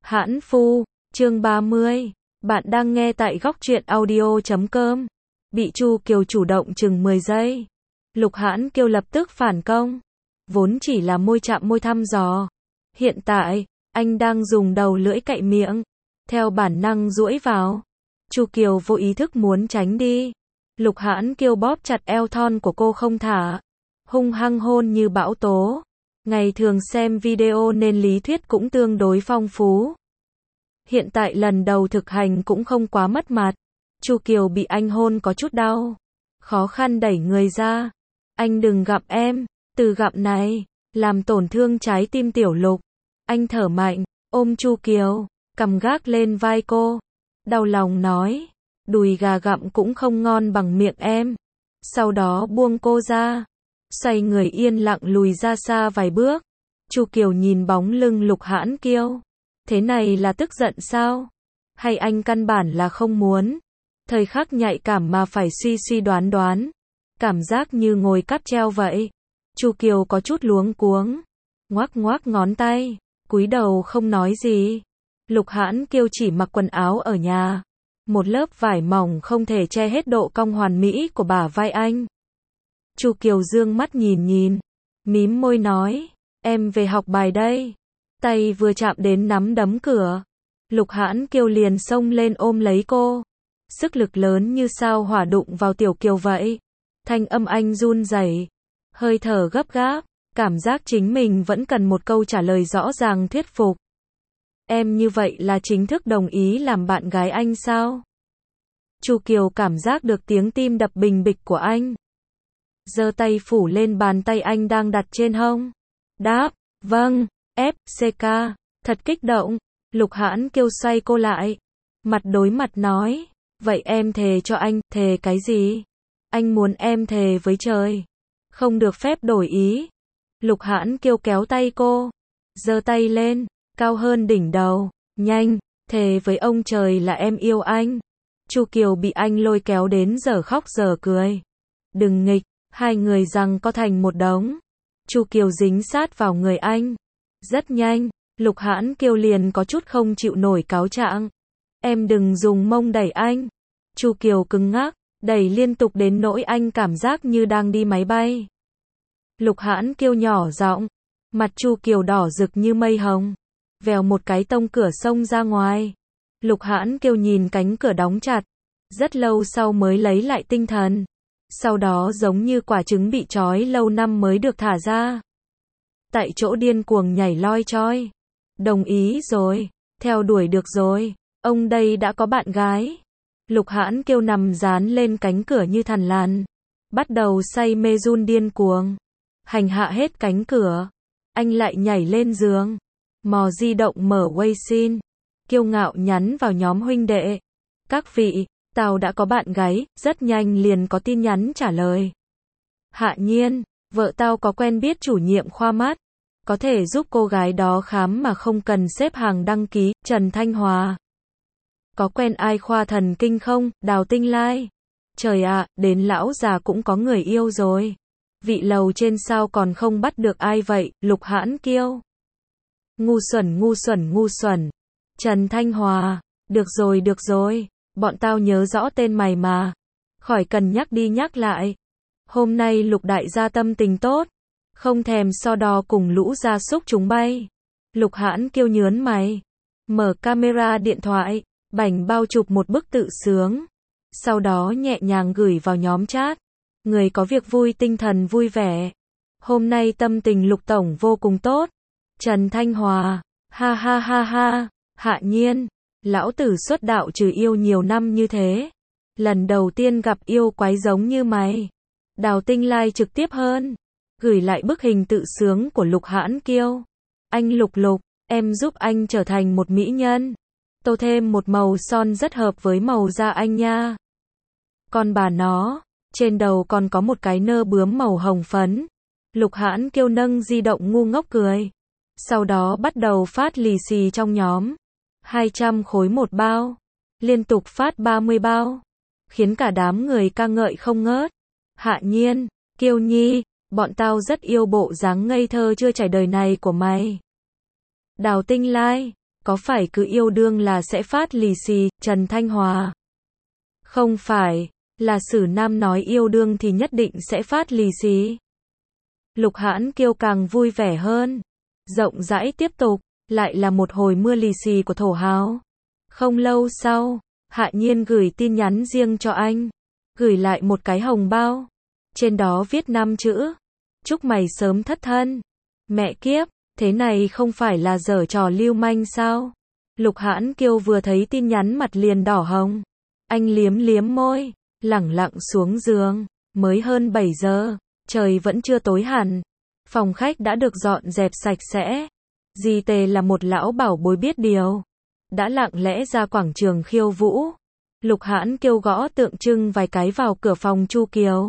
Hãn Phu, chương 30. Bạn đang nghe tại góc truyện audio.com. Bị Chu Kiều chủ động chừng 10 giây. Lục Hãn Kiêu lập tức phản công. Vốn chỉ là môi chạm môi thăm dò. Hiện tại, anh đang dùng đầu lưỡi cạy miệng. Theo bản năng duỗi vào. Chu Kiều vô ý thức muốn tránh đi. Lục Hãn Kiêu bóp chặt eo thon của cô không thả. Hung hăng hôn như bão tố. Ngày thường xem video nên lý thuyết cũng tương đối phong phú. Hiện tại lần đầu thực hành cũng không quá mất mặt. Chu Kiều bị anh hôn có chút đau. Khó khăn đẩy người ra. Anh đừng gặm em. Từ gặm này, làm tổn thương trái tim Tiểu Lục. Anh thở mạnh, ôm Chu Kiều, cầm gác lên vai cô. Đau lòng nói, đùi gà gặm cũng không ngon bằng miệng em. Sau đó buông cô ra. Xoay người yên lặng lùi ra xa vài bước. Chu Kiều nhìn bóng lưng Lục Hãn Kiêu. Thế này là tức giận sao? Hay anh căn bản là không muốn? Thời khắc nhạy cảm mà phải suy suy đoán đoán. Cảm giác như ngồi cáp treo vậy. Chu Kiều có chút luống cuống. Ngoác ngoác ngón tay. Cúi đầu không nói gì. Lục Hãn Kiêu chỉ mặc quần áo ở nhà. Một lớp vải mỏng không thể che hết độ cong hoàn mỹ của bả vai anh. Chu Kiều dương mắt nhìn, mím môi nói, em về học bài đây. Tay vừa chạm đến nắm đấm cửa, Lục Hãn Kiêu liền xông lên ôm lấy cô. Sức lực lớn như sao hỏa đụng vào Tiểu Kiều vậy. Thanh âm anh run rẩy, hơi thở gấp gáp, cảm giác chính mình vẫn cần một câu trả lời rõ ràng thuyết phục. Em như vậy là chính thức đồng ý làm bạn gái anh sao? Chu Kiều cảm giác được tiếng tim đập bình bịch của anh. Giơ tay phủ lên bàn tay anh đang đặt trên hông. Đáp, vâng, FCK, thật kích động. Lục Hãn Kiêu xoay cô lại. Mặt đối mặt nói, vậy em thề cho anh, thề cái gì? Anh muốn em thề với trời. Không được phép đổi ý. Lục Hãn Kiêu kéo tay cô. Giơ tay lên, cao hơn đỉnh đầu. Nhanh, thề với ông trời là em yêu anh. Chu Kiều bị anh lôi kéo đến giờ khóc giờ cười. Đừng nghịch. Hai người giằng co thành một đống. Chu Kiều dính sát vào người anh. Rất nhanh, Lục Hãn Kiêu liền có chút không chịu nổi cáo trạng. Em đừng dùng mông đẩy anh. Chu Kiều cứng ngắc, đẩy liên tục đến nỗi anh cảm giác như đang đi máy bay. Lục Hãn Kiêu nhỏ giọng, mặt Chu Kiều đỏ rực như mây hồng. Vèo một cái tông cửa xông ra ngoài. Lục Hãn Kiêu nhìn cánh cửa đóng chặt. Rất lâu sau mới lấy lại tinh thần. Sau đó giống như quả trứng bị trói lâu năm mới được thả ra. Tại chỗ điên cuồng nhảy loi choi. Đồng ý rồi, theo đuổi được rồi, ông đây đã có bạn gái. Lục Hãn Kiêu nằm dán lên cánh cửa như thằn lằn. Bắt đầu say mê run điên cuồng. Hành hạ hết cánh cửa. Anh lại nhảy lên giường. Mò di động mở Weixin. Kiêu ngạo nhắn vào nhóm huynh đệ. Các vị, tao đã có bạn gái, rất nhanh liền có tin nhắn trả lời. Hạ Nhiên, vợ tao có quen biết chủ nhiệm khoa mắt. Có thể giúp cô gái đó khám mà không cần xếp hàng đăng ký, Trần Thanh Hòa. Có quen ai khoa thần kinh không, Đào Tinh Lai. Trời ạ, đến lão già cũng có người yêu rồi. Vị lầu trên sao còn không bắt được ai vậy, Lục Hãn Kiêu. Ngu xuẩn. Trần Thanh Hòa, được rồi. Bọn tao nhớ rõ tên mày mà. Khỏi cần nhắc đi nhắc lại. Hôm nay Lục đại gia tâm tình tốt. Không thèm so đo cùng lũ gia súc chúng bay. Lục Hãn Kiêu nhớn mày. Mở camera điện thoại. Bảnh bao chụp một bức tự sướng. Sau đó nhẹ nhàng gửi vào nhóm chat. Người có việc vui tinh thần vui vẻ. Hôm nay tâm tình Lục tổng vô cùng tốt. Trần Thanh Hòa. Ha ha ha ha. Hạ Nhiên. Lão tử xuất đạo trừ yêu nhiều năm như thế. Lần đầu tiên gặp yêu quái giống như mày. Đào Tinh Lai trực tiếp hơn. Gửi lại bức hình tự sướng của Lục Hãn Kiêu. Anh Lục, em giúp anh trở thành một mỹ nhân. Tô thêm một màu son rất hợp với màu da anh nha. Con bà nó, trên đầu còn có một cái nơ bướm màu hồng phấn. Lục Hãn Kiêu nâng di động ngu ngốc cười. Sau đó bắt đầu phát lì xì trong nhóm. 200 khối một bao. Liên tục phát 30 bao. Khiến cả đám người ca ngợi không ngớt. Hạ Nhiên, Kiêu Nhi, bọn tao rất yêu bộ dáng ngây thơ chưa trải đời này của mày. Đào Tinh Lai, Có phải cứ yêu đương là sẽ phát lì xì, Trần Thanh Hòa? Không phải, là Sử Nam nói yêu đương thì nhất định sẽ phát lì xì. Lục Hãn Kiêu càng vui vẻ hơn. Rộng rãi tiếp tục, lại là một hồi mưa lì xì của thổ hào. Không lâu sau, Hạ Nhiên gửi tin nhắn riêng cho anh. Gửi lại một cái hồng bao. Trên đó viết 5 chữ. Chúc mày sớm thất thân. Mẹ kiếp, thế này không phải là giở trò lưu manh sao? Lục Hãn Kiêu vừa thấy tin nhắn mặt liền đỏ hồng. Anh liếm liếm môi, lẳng lặng xuống giường. Mới hơn 7 giờ, trời vẫn chưa tối hẳn. Phòng khách đã được dọn dẹp sạch sẽ. Di Tề là một lão bảo bối biết điều. Đã lặng lẽ ra quảng trường khiêu vũ. Lục Hãn Kiêu gõ tượng trưng vài cái vào cửa phòng Chu Kiều.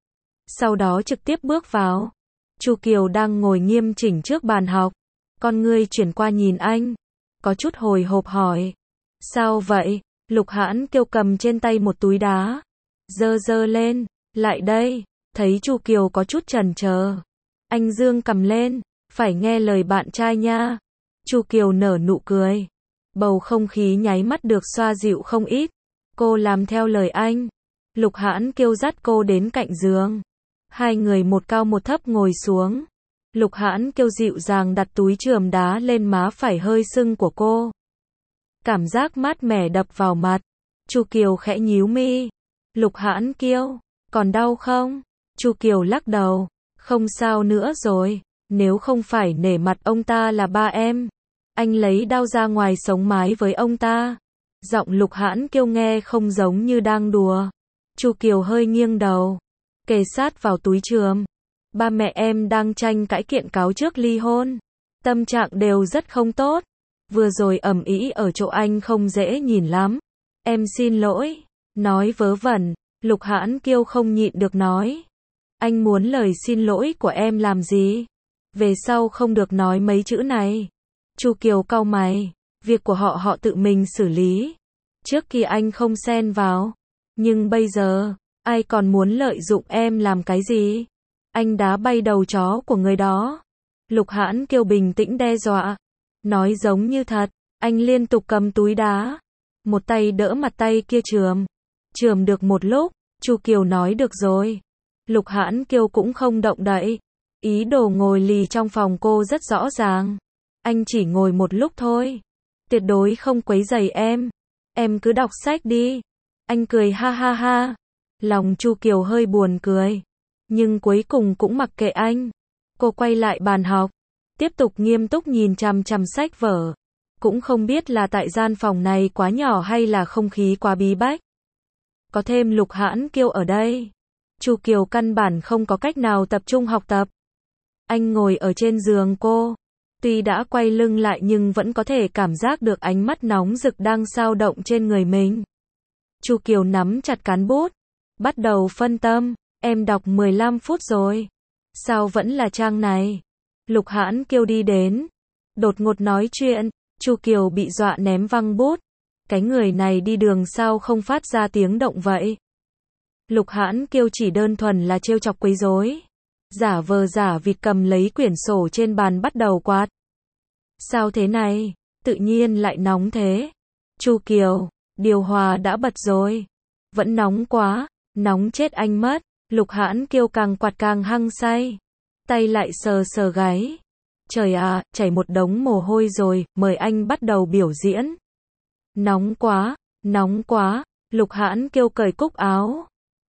Sau đó trực tiếp bước vào. Chu Kiều đang ngồi nghiêm chỉnh trước bàn học. Con ngươi chuyển qua nhìn anh. Có chút hồi hộp hỏi. Sao vậy? Lục Hãn Kiêu cầm trên tay một túi đá. Giơ giơ lên. Lại đây. Thấy Chu Kiều có chút chần chờ. Anh dương cầm lên. Phải nghe lời bạn trai nha. Chu Kiều nở nụ cười. Bầu không khí nháy mắt được xoa dịu không ít. Cô làm theo lời anh. Lục Hãn Kiêu dắt cô đến cạnh giường. Hai người một cao một thấp ngồi xuống. Lục Hãn Kiêu dịu dàng đặt túi chườm đá lên má phải hơi sưng của cô. Cảm giác mát mẻ đập vào mặt. Chu Kiều khẽ nhíu mi. Lục Hãn Kiêu, còn đau không? Chu Kiều lắc đầu. Không sao nữa rồi. Nếu không phải nể mặt ông ta là ba em, anh lấy đao ra ngoài sống mái với ông ta. Giọng Lục Hãn Kiêu nghe không giống như đang đùa. Chu Kiều hơi nghiêng đầu, kề sát vào túi chườm. Ba mẹ em đang tranh cãi kiện cáo trước ly hôn. Tâm trạng đều rất không tốt. Vừa rồi ầm ĩ ở chỗ anh không dễ nhìn lắm. Em xin lỗi. Nói vớ vẩn, Lục Hãn Kiêu không nhịn được nói. Anh muốn lời xin lỗi của em làm gì? Về sau không được nói mấy chữ này. Chu Kiều cau mày. Việc của họ tự mình xử lý. Trước kia anh không xen vào. Nhưng bây giờ, ai còn muốn lợi dụng em làm cái gì? Anh đá bay đầu chó của người đó. Lục Hãn Kiêu bình tĩnh đe dọa. Nói giống như thật. Anh liên tục cầm túi đá. Một tay đỡ mặt tay kia chườm. Chườm được một lúc, Chu Kiều nói được rồi. Lục Hãn Kiêu cũng không động đậy. Ý đồ ngồi lì trong phòng cô rất rõ ràng. Anh chỉ ngồi một lúc thôi. Tuyệt đối không quấy rầy em. Em cứ đọc sách đi. Anh cười ha ha ha. Lòng Chu Kiều hơi buồn cười. Nhưng cuối cùng cũng mặc kệ anh. Cô quay lại bàn học. Tiếp tục nghiêm túc nhìn chằm chằm sách vở. Cũng không biết là tại gian phòng này quá nhỏ hay là không khí quá bí bách. Có thêm Lục Hãn Kiêu ở đây. Chu Kiều căn bản không có cách nào tập trung học tập. Anh ngồi ở trên giường cô. Tuy đã quay lưng lại nhưng vẫn có thể cảm giác được ánh mắt nóng rực đang dao động trên người mình. Chu Kiều nắm chặt cán bút. Bắt đầu phân tâm. Em đọc 15 phút rồi. Sao vẫn là trang này? Lục Hãn Kiêu đi đến. Đột ngột nói chuyện. Chu Kiều bị dọa ném văng bút. Cái người này đi đường sao không phát ra tiếng động vậy? Lục Hãn Kiêu chỉ đơn thuần là trêu chọc quấy rối. Giả vờ giả vịt cầm lấy quyển sổ trên bàn bắt đầu quát. Sao thế này? Tự nhiên lại nóng thế. Chu Kiều, điều hòa đã bật rồi. Vẫn nóng quá, nóng chết anh mất. Lục Hãn Kiêu càng quạt càng hăng say. Tay lại sờ sờ gáy. Trời ạ, chảy một đống mồ hôi rồi, mời anh bắt đầu biểu diễn. Nóng quá, nóng quá. Lục Hãn Kiêu cởi cúc áo.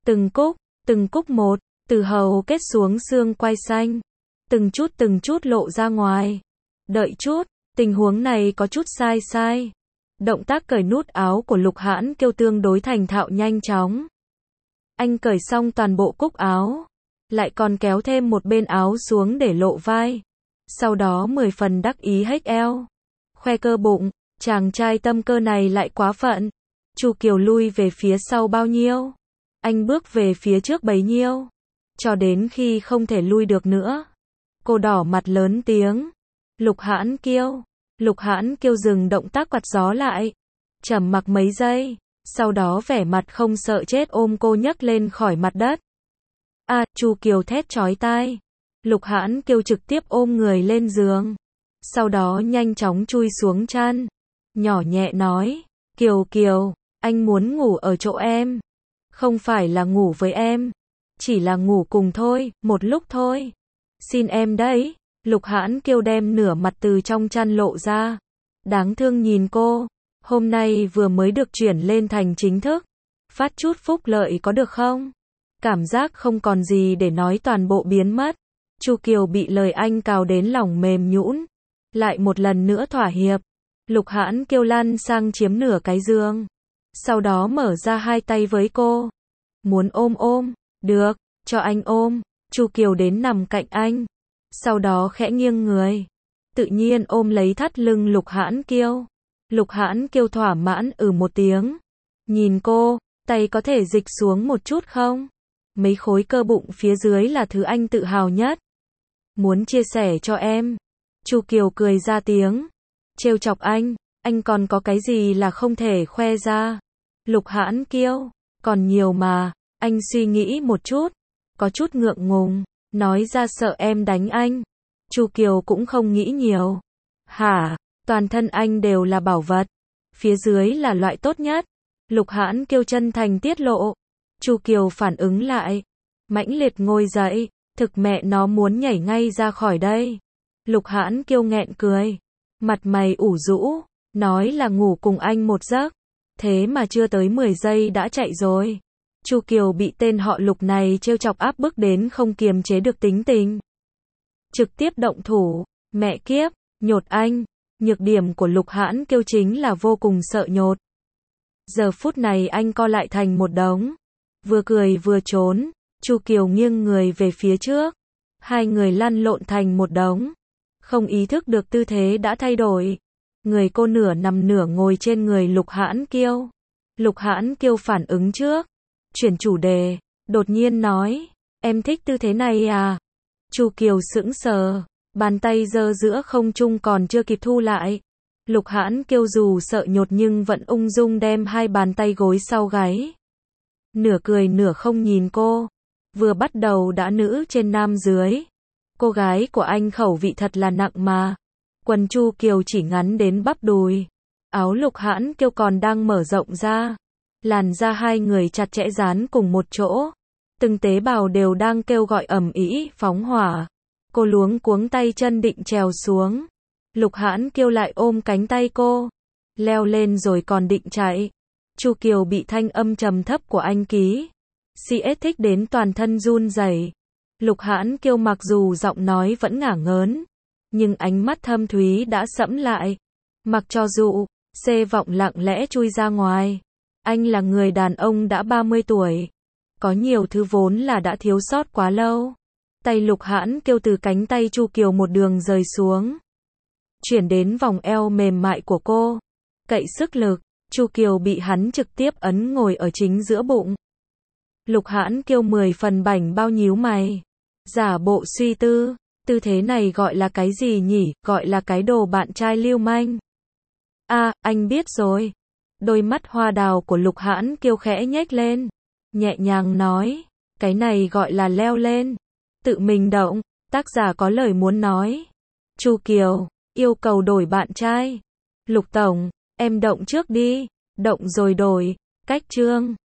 Từng cúc một, từ hầu kết xuống xương quai xanh. Từng chút lộ ra ngoài. Đợi chút, tình huống này có chút sai. Động tác cởi nút áo của Lục Hãn Kiêu tương đối thành thạo nhanh chóng. Anh cởi xong toàn bộ cúc áo. Lại còn kéo thêm một bên áo xuống để lộ vai. Sau đó 10 phần đắc ý hếch eo. Khoe cơ bụng. Chàng trai tâm cơ này lại quá phận. Chu Kiều lui về phía sau bao nhiêu? Anh bước về phía trước bấy nhiêu? Cho đến khi không thể lui được nữa. Cô đỏ mặt lớn tiếng. Lục Hãn Kiêu. Lục Hãn Kiêu dừng động tác quạt gió lại. Trầm mặc mấy giây. Sau đó vẻ mặt không sợ chết ôm cô nhấc lên khỏi mặt đất. Chu Kiều thét chói tai. Lục Hãn Kiêu trực tiếp ôm người lên giường. sau đó nhanh chóng chui xuống chăn, nhỏ nhẹ nói, Kiều Kiều, anh muốn ngủ ở chỗ em. Không phải là ngủ với em, chỉ là ngủ cùng thôi, một lúc thôi. Xin em đấy. Lục Hãn Kiêu đem nửa mặt từ trong chăn lộ ra. Đáng thương nhìn cô, hôm nay vừa mới được chuyển lên thành chính thức. Phát chút phúc lợi có được không? Cảm giác không còn gì để nói toàn bộ biến mất. Chu Kiều bị lời anh cào đến lòng mềm nhũn, lại một lần nữa thỏa hiệp. Lục Hãn Kiêu lăn sang chiếm nửa cái giường, sau đó mở ra hai tay với cô. Muốn ôm ôm, được, cho anh ôm. Chu Kiều đến nằm cạnh anh, sau đó khẽ nghiêng người, tự nhiên ôm lấy thắt lưng Lục Hãn Kiêu. Lục Hãn Kiêu thỏa mãn một tiếng, nhìn cô, tay có thể dịch xuống một chút không? Mấy khối cơ bụng phía dưới là thứ anh tự hào nhất. Muốn chia sẻ cho em. Chu Kiều cười ra tiếng, trêu chọc anh còn có cái gì là không thể khoe ra? Lục Hãn Kiêu, còn nhiều mà. Anh suy nghĩ một chút, có chút ngượng ngùng, nói ra sợ em đánh anh. Chu Kiều cũng không nghĩ nhiều. Hả, toàn thân anh đều là bảo vật, phía dưới là loại tốt nhất. Lục Hãn Kiêu chân thành tiết lộ. Chu Kiều phản ứng lại, mãnh liệt ngồi dậy, thực mẹ nó muốn nhảy ngay ra khỏi đây. Lục Hãn Kiêu nghẹn cười, mặt mày ủ rũ, nói là ngủ cùng anh một giấc, thế mà chưa tới 10 giây đã chạy rồi. Chu Kiều bị tên họ Lục này trêu chọc áp bức đến không kiềm chế được tính tình. Trực tiếp động thủ, mẹ kiếp, nhột anh. Nhược điểm của Lục Hãn Kiêu chính là vô cùng sợ nhột. Giờ phút này anh co lại thành một đống, vừa cười vừa trốn. Chu Kiều nghiêng người về phía trước, hai người lăn lộn thành một đống. Không ý thức được tư thế đã thay đổi. Người cô nửa nằm nửa ngồi trên người Lục Hãn Kiêu. Lục Hãn Kiêu phản ứng trước, chuyển chủ đề, đột nhiên nói, em thích tư thế này à? Chu Kiều sững sờ, bàn tay giơ giữa không trung còn chưa kịp thu lại. Lục Hãn Kiêu dù sợ nhột nhưng vẫn ung dung đem hai bàn tay gối sau gáy. Nửa cười nửa không nhìn cô, vừa bắt đầu đã nữ trên nam dưới. Cô gái của anh khẩu vị thật là nặng mà. Quần Chu Kiều chỉ ngắn đến bắp đùi, áo Lục Hãn Kiêu còn đang mở rộng ra. Làn da hai người chặt chẽ dán cùng một chỗ, từng tế bào đều đang kêu gọi ầm ĩ, phóng hỏa. Cô luống cuống tay chân định trèo xuống. Lục Hãn Kiêu lại ôm cánh tay cô, leo lên rồi còn định chạy. Chu Kiều bị thanh âm trầm thấp của anh ký CS thích đến toàn thân run rẩy. Lục Hãn Kiêu mặc dù giọng nói vẫn ngả ngớn, nhưng ánh mắt thâm thúy đã sẫm lại. Mặc cho dụ, vọng lặng lẽ chui ra ngoài. Anh là người đàn ông đã 30 tuổi. Có nhiều thứ vốn là đã thiếu sót quá lâu. Tay Lục Hãn Kiêu từ cánh tay Chu Kiều một đường rời xuống, chuyển đến vòng eo mềm mại của cô. Cậy sức lực, Chu Kiều bị hắn trực tiếp ấn ngồi ở chính giữa bụng. Lục Hãn Kiêu 10 phần bảnh bao nhíu mày, giả bộ suy tư, tư thế này gọi là cái gì nhỉ? Gọi là cái đồ bạn trai lưu manh. Anh biết rồi. Đôi mắt hoa đào của Lục Hãn Kiêu khẽ nhếch lên, nhẹ nhàng nói, cái này gọi là leo lên. Tự mình động, tác giả có lời muốn nói. Chu Kiều, yêu cầu đổi bạn trai. Lục tổng, em động trước đi. Động rồi đổi. Cách chương.